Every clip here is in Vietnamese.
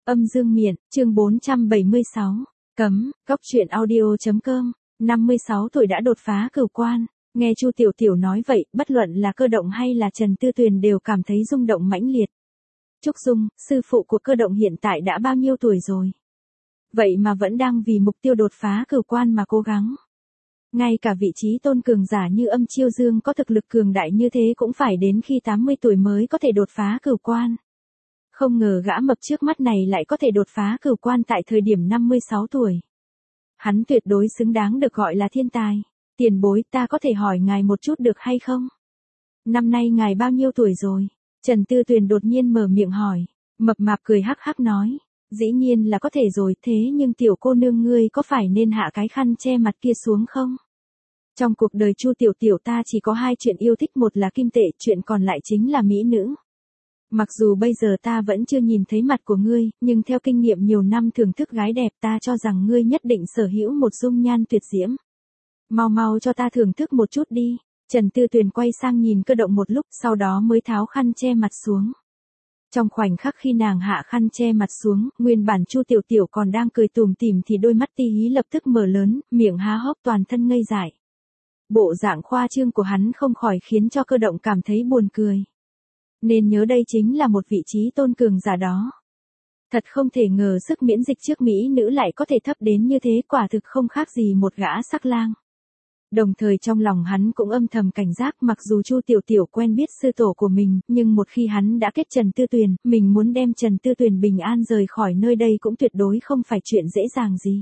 Âm dương miện, chương 476. Cấm, Cóc truyện audio.com. 56 tuổi đã đột phá cửu quan. Nghe Chu Tiểu Tiểu nói vậy, bất luận là Cơ Động hay là Trần Tư Tuyền đều cảm thấy rung động mãnh liệt. Trúc Dung, sư phụ của Cơ Động hiện tại đã bao nhiêu tuổi rồi? Vậy mà vẫn đang vì mục tiêu đột phá cửu quan mà cố gắng. Ngay cả vị trí tôn cường giả như Âm Chiêu Dương có thực lực cường đại như thế cũng phải đến khi 80 tuổi mới có thể đột phá cửu quan. Không ngờ gã mập trước mắt này lại có thể đột phá cửu quan tại thời điểm 56 tuổi. Hắn tuyệt đối xứng đáng được gọi là thiên tài. Tiền bối, ta có thể hỏi ngài một chút được hay không? Năm nay ngài bao nhiêu tuổi rồi? Trần Tư Tuyền đột nhiên mở miệng hỏi. Mập mạp cười hắc hắc nói. Dĩ nhiên là có thể rồi, thế nhưng tiểu cô nương ngươi có phải nên hạ cái khăn che mặt kia xuống không? Trong cuộc đời Chu Tiểu Tiểu ta chỉ có 2 chuyện yêu thích, một là kim tệ, chuyện còn lại chính là mỹ nữ. Mặc dù bây giờ ta vẫn chưa nhìn thấy mặt của ngươi, nhưng theo kinh nghiệm nhiều năm thưởng thức gái đẹp ta cho rằng ngươi nhất định sở hữu một dung nhan tuyệt diễm. Mau mau cho ta thưởng thức một chút đi. Trần Tư Tuyền quay sang nhìn Cơ Động một lúc, sau đó mới tháo khăn che mặt xuống. Trong khoảnh khắc khi nàng hạ khăn che mặt xuống, nguyên bản Chu Tiểu Tiểu còn đang cười tủm tỉm thì đôi mắt ti hí lập tức mở lớn, miệng há hốc toàn thân ngây dại. Bộ dạng khoa trương của hắn không khỏi khiến cho Cơ Động cảm thấy buồn cười. Nên nhớ đây chính là một vị trí tôn cường giả đó. Thật không thể ngờ sức miễn dịch trước mỹ nữ lại có thể thấp đến như thế, quả thực không khác gì một gã sắc lang. Đồng thời trong lòng hắn cũng âm thầm cảnh giác, mặc dù Chu Tiểu Tiểu quen biết sư tổ của mình, nhưng một khi hắn đã kết Trần Tư Tuyền, mình muốn đem Trần Tư Tuyền bình an rời khỏi nơi đây cũng tuyệt đối không phải chuyện dễ dàng gì.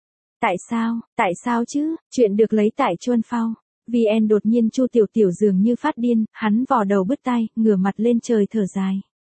Tại sao chứ? Chuyện được lấy tại Chuân Phao. VN đột nhiên Chu Tiểu Tiểu dường như phát điên, hắn vò đầu bứt tai, ngửa mặt lên trời thở dài.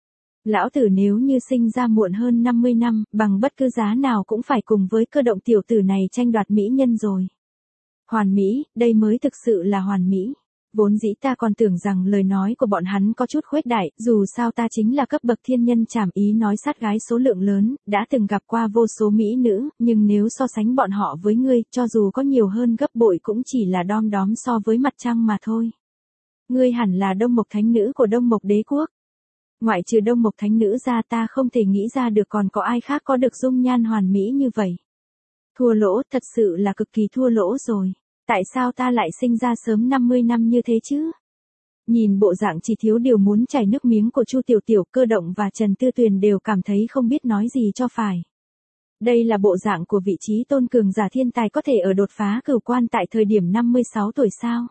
Lão tử nếu như sinh ra muộn hơn 50 năm, bằng bất cứ giá nào cũng phải cùng với Cơ Động tiểu tử này tranh đoạt mỹ nhân rồi. Hoàn mỹ, đây mới thực sự là hoàn mỹ. Vốn dĩ ta còn tưởng rằng lời nói của bọn hắn có chút khuếch đại, dù sao ta chính là cấp bậc thiên nhân trảm ý nói sát gái số lượng lớn, đã từng gặp qua vô số mỹ nữ, nhưng nếu so sánh bọn họ với ngươi, cho dù có nhiều hơn gấp bội cũng chỉ là đom đóm so với mặt trăng mà thôi. Ngươi hẳn là Đông Mộc Thánh Nữ của Đông Mộc Đế Quốc. Ngoại trừ Đông Mộc Thánh Nữ ra ta không thể nghĩ ra được còn có ai khác có được dung nhan hoàn mỹ như vậy. Thua lỗ, thật sự là cực kỳ thua lỗ rồi. Tại sao ta lại sinh ra sớm 50 năm như thế chứ? Nhìn bộ dạng chỉ thiếu điều muốn chảy nước miếng của Chu Tiểu Tiểu, Cơ Động và Trần Tư Tuyền đều cảm thấy không biết nói gì cho phải. Đây là bộ dạng của vị trí tôn cường giả thiên tài có thể ở đột phá cửu quan tại thời điểm 56 tuổi sao?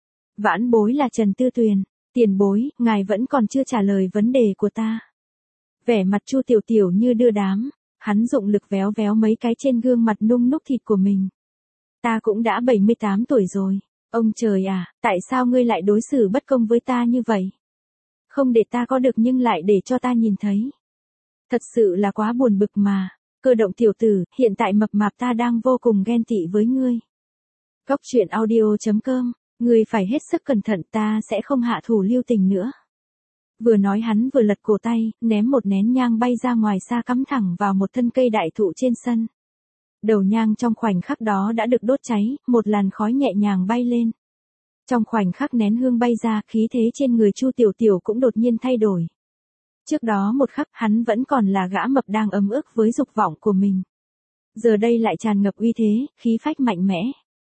Vãn bối là Trần Tư Tuyền. Tiền bối, ngài vẫn còn chưa trả lời vấn đề của ta. Vẻ mặt Chu Tiểu Tiểu như đưa đám, hắn dụng lực véo véo mấy cái trên gương mặt nung núc thịt của mình. Ta cũng đã 78 tuổi rồi. Ông trời à, tại sao ngươi lại đối xử bất công với ta như vậy? Không để ta có được nhưng lại để cho ta nhìn thấy. Thật sự là quá buồn bực mà. Cơ Động tiểu tử, hiện tại mập mạp ta đang vô cùng ghen tị với ngươi. Cóc truyện audio.com, ngươi phải hết sức cẩn thận, ta sẽ không hạ thủ lưu tình nữa. Vừa nói hắn vừa lật cổ tay, ném một nén nhang bay ra ngoài xa cắm thẳng vào một thân cây đại thụ trên sân. Đầu nhang trong khoảnh khắc đó đã được đốt cháy, một làn khói nhẹ nhàng bay lên. Trong khoảnh khắc nén hương bay ra, khí thế trên người Chu Tiểu Tiểu cũng đột nhiên thay đổi. Trước đó một khắc hắn vẫn còn là gã mập đang ấm ức với dục vọng của mình. Giờ đây lại tràn ngập uy thế, khí phách mạnh mẽ.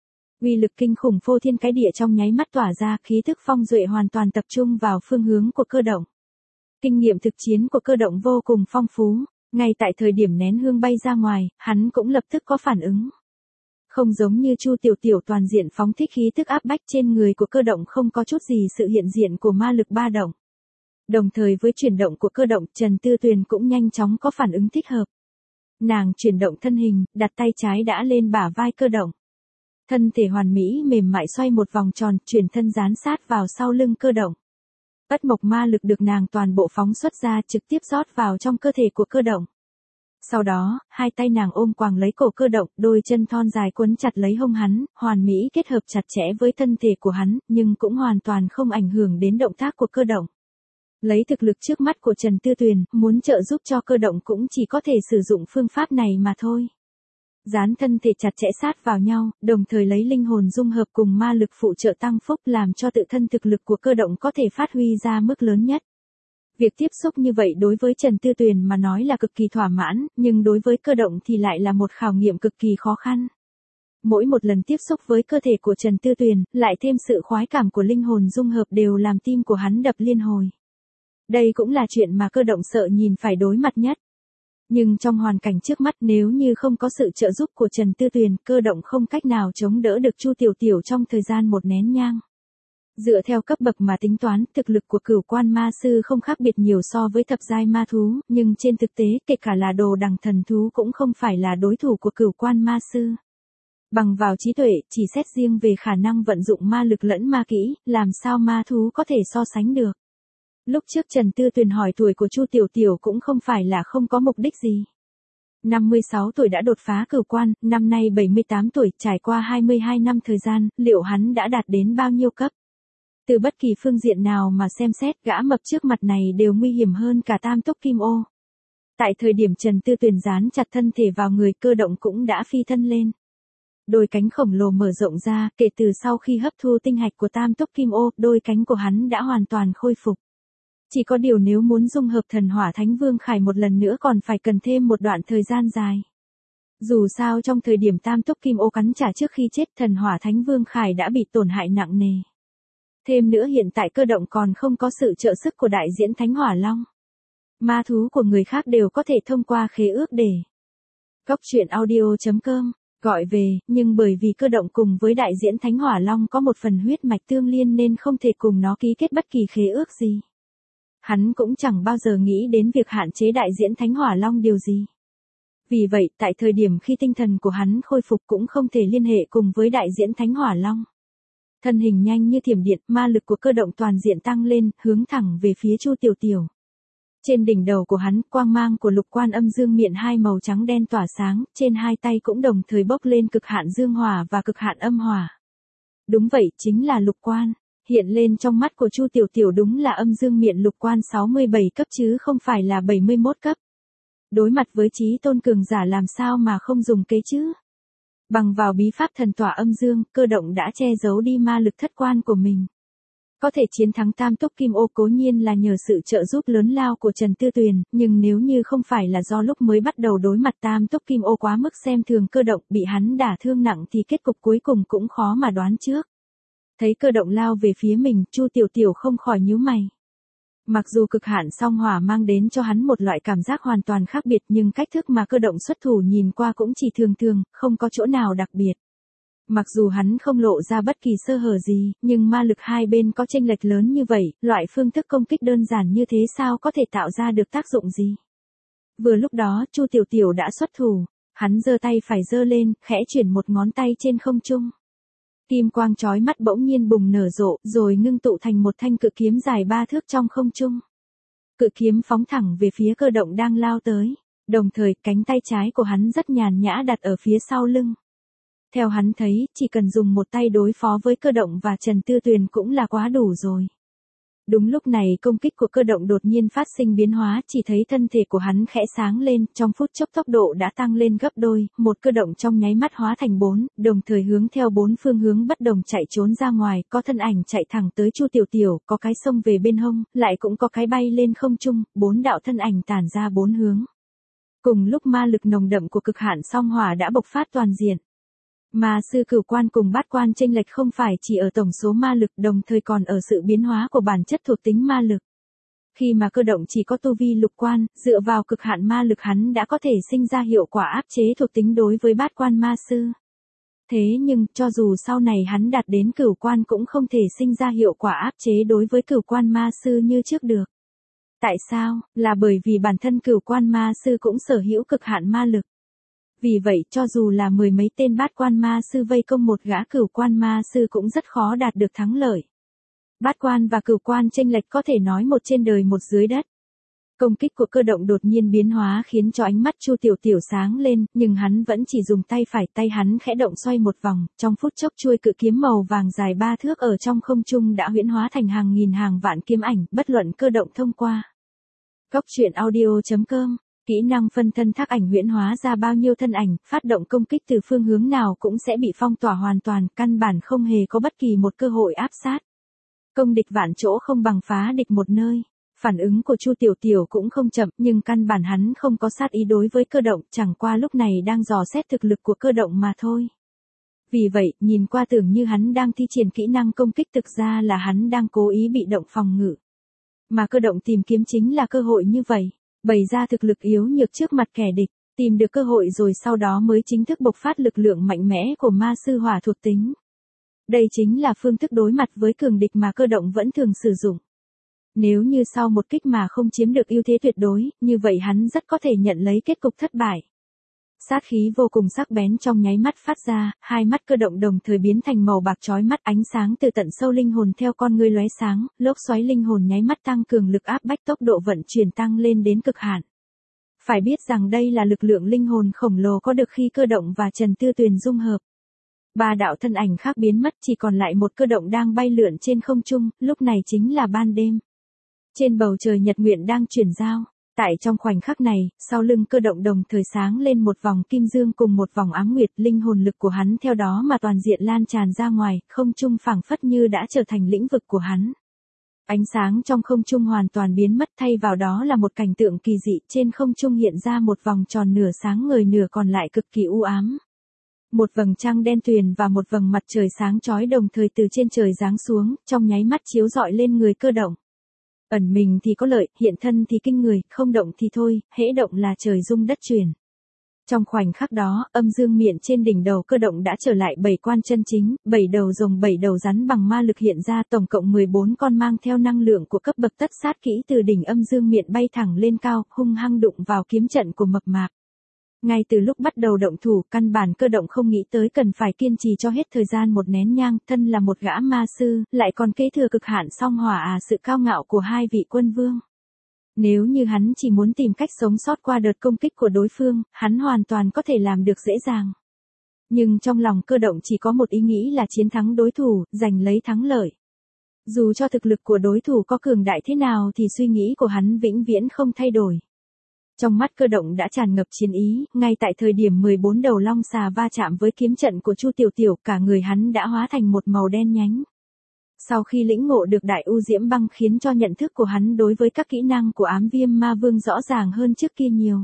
Uy lực kinh khủng phô thiên cái địa trong nháy mắt tỏa ra, khí thức phong duệ hoàn toàn tập trung vào phương hướng của Cơ Động. Kinh nghiệm thực chiến của Cơ Động vô cùng phong phú. Ngay tại thời điểm nén hương bay ra ngoài, hắn cũng lập tức có phản ứng. Không giống như Chu Tiểu Tiểu toàn diện phóng thích khí tức áp bách, trên người của Cơ Động không có chút gì sự hiện diện của ma lực ba động. Đồng thời với chuyển động của Cơ Động, Trần Tư Tuyền cũng nhanh chóng có phản ứng thích hợp. Nàng chuyển động thân hình, đặt tay trái đã lên bả vai Cơ Động. Thân thể hoàn mỹ mềm mại xoay một vòng tròn, chuyển thân dán sát vào sau lưng Cơ Động. Ất mộc ma lực được nàng toàn bộ phóng xuất ra, trực tiếp rót vào trong cơ thể của Cơ Động. Sau đó, hai tay nàng ôm quàng lấy cổ Cơ Động, đôi chân thon dài quấn chặt lấy hông hắn, hoàn mỹ kết hợp chặt chẽ với thân thể của hắn, nhưng cũng hoàn toàn không ảnh hưởng đến động tác của Cơ Động. Lấy thực lực trước mắt của Trần Tư Tuyền, muốn trợ giúp cho Cơ Động cũng chỉ có thể sử dụng phương pháp này mà thôi. Dán thân thể chặt chẽ sát vào nhau, đồng thời lấy linh hồn dung hợp cùng ma lực phụ trợ tăng phúc làm cho tự thân thực lực của Cơ Động có thể phát huy ra mức lớn nhất. Việc tiếp xúc như vậy đối với Trần Tư Tuyền mà nói là cực kỳ thỏa mãn, nhưng đối với Cơ Động thì lại là một khảo nghiệm cực kỳ khó khăn. Mỗi một lần tiếp xúc với cơ thể của Trần Tư Tuyền, lại thêm sự khoái cảm của linh hồn dung hợp đều làm tim của hắn đập liên hồi. Đây cũng là chuyện mà Cơ Động sợ nhìn phải đối mặt nhất. Nhưng trong hoàn cảnh trước mắt, nếu như không có sự trợ giúp của Trần Tư Tuyền, Cơ Động không cách nào chống đỡ được Chu Tiểu Tiểu trong thời gian một nén nhang. Dựa theo cấp bậc mà tính toán, thực lực của Cửu Quan Ma Sư không khác biệt nhiều so với thập giai ma thú, nhưng trên thực tế, kể cả là đồ đằng thần thú cũng không phải là đối thủ của Cửu Quan Ma Sư. Bằng vào trí tuệ, chỉ xét riêng về khả năng vận dụng ma lực lẫn ma kỹ, làm sao ma thú có thể so sánh được. Lúc trước Trần Tư Tuyền hỏi tuổi của Chu Tiểu Tiểu cũng không phải là không có mục đích gì. 56 tuổi đã đột phá cửu quan, năm nay 78 tuổi, trải qua 22 năm thời gian, liệu hắn đã đạt đến bao nhiêu cấp? Từ bất kỳ phương diện nào mà xem xét, gã mập trước mặt này đều nguy hiểm hơn cả Tam Túc Kim Ô. Tại thời điểm Trần Tư Tuyền dán chặt thân thể vào người, Cơ Động cũng đã phi thân lên. Đôi cánh khổng lồ mở rộng ra, kể từ sau khi hấp thu tinh hạch của Tam Túc Kim Ô, đôi cánh của hắn đã hoàn toàn khôi phục. Chỉ có điều nếu muốn dung hợp thần hỏa Thánh Vương Khải một lần nữa còn phải cần thêm một đoạn thời gian dài. Dù sao trong thời điểm Tam Túc Kim Ô cắn trả trước khi chết, thần hỏa Thánh Vương Khải đã bị tổn hại nặng nề. Thêm nữa hiện tại Cơ Động còn không có sự trợ sức của đại diễn Thánh Hỏa Long. Ma thú của người khác đều có thể thông qua khế ước để Goctruyện.audio.com gọi về, nhưng bởi vì Cơ Động cùng với đại diễn Thánh Hỏa Long có một phần huyết mạch tương liên nên không thể cùng nó ký kết bất kỳ khế ước gì. Hắn cũng chẳng bao giờ nghĩ đến việc hạn chế đại diễn Thánh Hỏa Long điều gì. Vì vậy, tại thời điểm khi tinh thần của hắn khôi phục cũng không thể liên hệ cùng với đại diễn Thánh Hỏa Long. Thân hình nhanh như thiểm điện, ma lực của Cơ Động toàn diện tăng lên, hướng thẳng về phía Chu Tiểu Tiểu. Trên đỉnh đầu của hắn, quang mang của lục quan âm dương miện hai màu trắng đen tỏa sáng, trên hai tay cũng đồng thời bốc lên cực hạn dương hỏa và cực hạn âm hỏa. Đúng vậy, chính là lục quan. Hiện lên trong mắt của Chu Tiểu Tiểu đúng là âm dương miện lục quan 67 cấp chứ không phải là 71 cấp. Đối mặt với chí tôn cường giả làm sao mà không dùng kế chứ? Bằng vào bí pháp thần tỏa âm dương, Cơ Động đã che giấu đi ma lực thất quan của mình. Có thể chiến thắng Tam Túc Kim Ô cố nhiên là nhờ sự trợ giúp lớn lao của Trần Tư Tuyền, nhưng nếu như không phải là do lúc mới bắt đầu đối mặt Tam Túc Kim Ô quá mức xem thường Cơ Động, bị hắn đả thương nặng thì kết cục cuối cùng cũng khó mà đoán trước. Thấy Cơ Động lao về phía mình, Chu Tiểu Tiểu không khỏi nhíu mày. Mặc dù cực hạn song hỏa mang đến cho hắn một loại cảm giác hoàn toàn khác biệt, nhưng cách thức mà Cơ Động xuất thủ nhìn qua cũng chỉ thường thường, không có chỗ nào đặc biệt. Mặc dù hắn không lộ ra bất kỳ sơ hở gì, nhưng ma lực hai bên có chênh lệch lớn như vậy, loại phương thức công kích đơn giản như thế sao có thể tạo ra được tác dụng gì? Vừa lúc đó, Chu Tiểu Tiểu đã xuất thủ, hắn giơ tay phải giơ lên, khẽ chuyển một ngón tay trên không trung. Kim quang chói mắt bỗng nhiên bùng nở rộ, rồi ngưng tụ thành một thanh cự kiếm dài 3 thước trong không trung. Cự kiếm phóng thẳng về phía Cơ Động đang lao tới, đồng thời cánh tay trái của hắn rất nhàn nhã đặt ở phía sau lưng. Theo hắn thấy, chỉ cần dùng một tay đối phó với Cơ Động và Trần Tư Tuyền cũng là quá đủ rồi. Đúng lúc này công kích của Cơ Động đột nhiên phát sinh biến hóa, chỉ thấy thân thể của hắn khẽ sáng lên, trong phút chốc tốc độ đã tăng lên gấp đôi, một Cơ Động trong nháy mắt hóa thành 4, đồng thời hướng theo 4 phương hướng bất đồng chạy trốn ra ngoài, có thân ảnh chạy thẳng tới Chu Tiểu Tiểu, có cái xông về bên hông, lại cũng có cái bay lên không trung, 4 đạo thân ảnh tản ra 4 hướng. Cùng lúc ma lực nồng đậm của cực hạn song hỏa đã bộc phát toàn diện. Ma sư cửu quan cùng bát quan chênh lệch không phải chỉ ở tổng số ma lực, đồng thời còn ở sự biến hóa của bản chất thuộc tính ma lực. Khi mà Cơ Động chỉ có tu vi lục quan, dựa vào cực hạn ma lực hắn đã có thể sinh ra hiệu quả áp chế thuộc tính đối với bát quan ma sư. Thế nhưng, cho dù sau này hắn đạt đến cửu quan cũng không thể sinh ra hiệu quả áp chế đối với cửu quan ma sư như trước được. Tại sao? Là bởi vì bản thân cửu quan ma sư cũng sở hữu cực hạn ma lực. Vì vậy, cho dù là mười mấy tên bát quan ma sư vây công một gã cửu quan ma sư cũng rất khó đạt được thắng lợi. Bát quan và cửu quan chênh lệch có thể nói một trên đời một dưới đất. Công kích của Cơ Động đột nhiên biến hóa khiến cho ánh mắt Chu Tiểu Tiểu sáng lên, nhưng hắn vẫn chỉ dùng tay phải, tay hắn khẽ động xoay một vòng, trong phút chốc chuôi cự kiếm màu vàng dài 3 thước ở trong không trung đã huyễn hóa thành hàng nghìn hàng vạn kiếm ảnh, bất luận Cơ Động thông qua Goctruyện.audio.com kỹ năng phân thân thác ảnh huyễn hóa ra bao nhiêu thân ảnh, phát động công kích từ phương hướng nào cũng sẽ bị phong tỏa hoàn toàn, căn bản không hề có bất kỳ một cơ hội áp sát. Công địch vạn chỗ không bằng phá địch một nơi. Phản ứng của Chu Tiểu Tiểu cũng không chậm, nhưng căn bản hắn không có sát ý đối với Cơ Động, chẳng qua lúc này đang dò xét thực lực của Cơ Động mà thôi. Vì vậy, nhìn qua tưởng như hắn đang thi triển kỹ năng công kích, thực ra là hắn đang cố ý bị động phòng ngự. Mà Cơ Động tìm kiếm chính là cơ hội như vậy, bày ra thực lực yếu nhược trước mặt kẻ địch, tìm được cơ hội rồi sau đó mới chính thức bộc phát lực lượng mạnh mẽ của ma sư hỏa thuộc tính. Đây chính là phương thức đối mặt với cường địch mà Cơ Động vẫn thường sử dụng. Nếu như sau một kích mà không chiếm được ưu thế tuyệt đối, như vậy hắn rất có thể nhận lấy kết cục thất bại. Sát khí vô cùng sắc bén trong nháy mắt phát ra, hai mắt Cơ Động đồng thời biến thành màu bạc chói mắt, ánh sáng từ tận sâu linh hồn theo con ngươi lóe sáng, lốc xoáy linh hồn nháy mắt tăng cường lực áp bách, tốc độ vận chuyển tăng lên đến cực hạn. Phải biết rằng đây là lực lượng linh hồn khổng lồ có được khi Cơ Động và Trần Tư Tuyền dung hợp. Ba đạo thân ảnh khác biến mất, chỉ còn lại một Cơ Động đang bay lượn trên không trung, lúc này chính là ban đêm. Trên bầu trời nhật nguyện đang chuyển giao. Tại trong khoảnh khắc này, sau lưng Cơ Động đồng thời sáng lên một vòng kim dương cùng một vòng ám nguyệt, linh hồn lực của hắn theo đó mà toàn diện lan tràn ra ngoài, không trung phảng phất như đã trở thành lĩnh vực của hắn. Ánh sáng trong không trung hoàn toàn biến mất, thay vào đó là một cảnh tượng kỳ dị, trên không trung hiện ra một vòng tròn nửa sáng ngời, nửa còn lại cực kỳ u ám. Một vầng trăng đen tuyền và một vầng mặt trời sáng chói đồng thời từ trên trời giáng xuống, trong nháy mắt chiếu rọi lên người Cơ Động. Ẩn mình thì có lợi, hiện thân thì kinh người, không động thì thôi, hễ động là trời rung đất chuyển. Trong khoảnh khắc đó, âm dương miện trên đỉnh đầu Cơ Động đã trở lại 7 quan chân chính, 7 đầu rồng 7 đầu rắn bằng ma lực hiện ra, tổng cộng 14 con mang theo năng lượng của cấp bậc tất sát kỹ từ đỉnh âm dương miện bay thẳng lên cao, hung hăng đụng vào kiếm trận của Mập Mạp. Ngay từ lúc bắt đầu động thủ, căn bản Cơ Động không nghĩ tới cần phải kiên trì cho hết thời gian một nén nhang, thân là một gã ma sư, lại còn kế thừa cực hạn song hỏa sự cao ngạo của hai vị quân vương. Nếu như hắn chỉ muốn tìm cách sống sót qua đợt công kích của đối phương, hắn hoàn toàn có thể làm được dễ dàng. Nhưng trong lòng Cơ Động chỉ có một ý nghĩ là chiến thắng đối thủ, giành lấy thắng lợi. Dù cho thực lực của đối thủ có cường đại thế nào thì suy nghĩ của hắn vĩnh viễn không thay đổi. Trong mắt Cơ Động đã tràn ngập chiến ý, ngay tại thời điểm 14 đầu long xà va chạm với kiếm trận của Chu Tiểu Tiểu, cả người hắn đã hóa thành một màu đen nhánh. Sau khi lĩnh ngộ được đại u diễm băng khiến cho nhận thức của hắn đối với các kỹ năng của ám viêm ma vương rõ ràng hơn trước kia nhiều.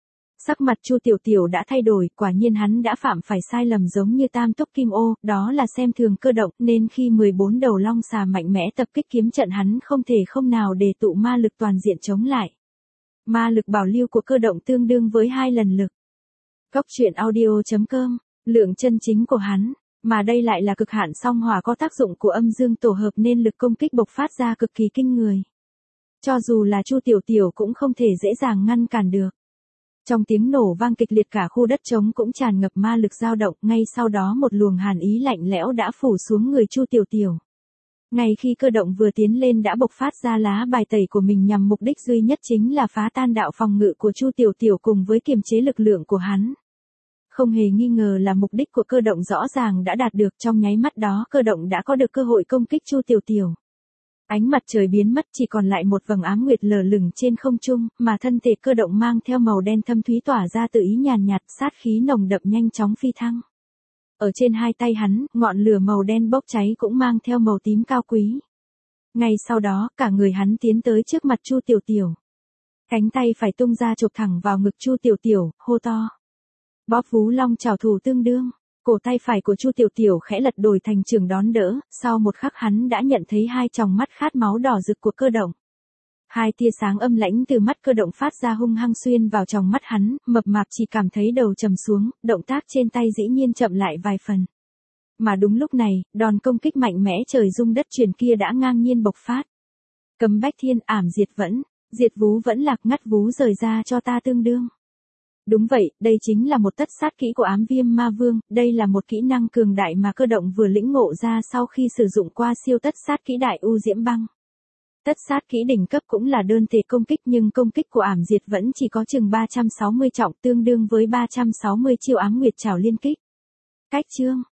Sắc mặt Chu Tiểu Tiểu đã thay đổi, quả nhiên hắn đã phạm phải sai lầm giống như Tam Túc Kim Ô, đó là xem thường Cơ Động, nên khi 14 đầu long xà mạnh mẽ tập kích kiếm trận hắn không thể không nào để tụ ma lực toàn diện chống lại. Ma lực bảo lưu của Cơ Động tương đương với 2 lần lực. Cốc truyện audio.com, lượng chân chính của hắn, mà đây lại là cực hạn song hỏa có tác dụng của âm dương tổ hợp nên lực công kích bộc phát ra cực kỳ kinh người. Cho dù là Chu Tiểu Tiểu cũng không thể dễ dàng ngăn cản được. Trong tiếng nổ vang kịch liệt cả khu đất trống cũng tràn ngập ma lực dao động, ngay sau đó một luồng hàn ý lạnh lẽo đã phủ xuống người Chu Tiểu Tiểu. Ngay khi Cơ Động vừa tiến lên đã bộc phát ra lá bài tẩy của mình nhằm mục đích duy nhất chính là phá tan đạo phòng ngự của Chu Tiểu Tiểu cùng với kiềm chế lực lượng của hắn. Không hề nghi ngờ là mục đích của Cơ Động rõ ràng đã đạt được, trong nháy mắt đó Cơ Động đã có được cơ hội công kích Chu Tiểu Tiểu. Ánh mặt trời biến mất, chỉ còn lại một vầng ám nguyệt lờ lửng trên không trung, mà thân thể Cơ Động mang theo màu đen thâm thúy tỏa ra tự ý nhàn nhạt, sát khí nồng đậm nhanh chóng phi thăng. Ở trên hai tay hắn, ngọn lửa màu đen bốc cháy cũng mang theo màu tím cao quý. Ngay sau đó, cả người hắn tiến tới trước mặt Chu Tiểu Tiểu. Cánh tay phải tung ra chụp thẳng vào ngực Chu Tiểu Tiểu, hô to. Bóp vú long chảo thủ tương đương. Cổ tay phải của Chu Tiểu Tiểu khẽ lật đổi thành trường đón đỡ, sau một khắc hắn đã nhận thấy hai tròng mắt khát máu đỏ rực của Cơ Động. Hai tia sáng âm lãnh từ mắt Cơ Động phát ra hung hăng xuyên vào tròng mắt hắn, Mập Mạp chỉ cảm thấy đầu trầm xuống, động tác trên tay dĩ nhiên chậm lại vài phần. Mà đúng lúc này, đòn công kích mạnh mẽ trời rung đất chuyển kia đã ngang nhiên bộc phát. Cấm bách thiên, ảm diệt vú vẫn lạc, ngắt vú rời ra cho ta tương đương. Đúng vậy, đây chính là một tất sát kỹ của ám viêm ma vương, đây là một kỹ năng cường đại mà Cơ Động vừa lĩnh ngộ ra sau khi sử dụng qua siêu tất sát kỹ đại u diễm băng. Tất sát kỹ đỉnh cấp cũng là đơn thể công kích nhưng công kích của ảm diệt vẫn chỉ có chừng 360 trọng tương đương với 360 chiêu ám nguyệt trảo liên kích. Cách chương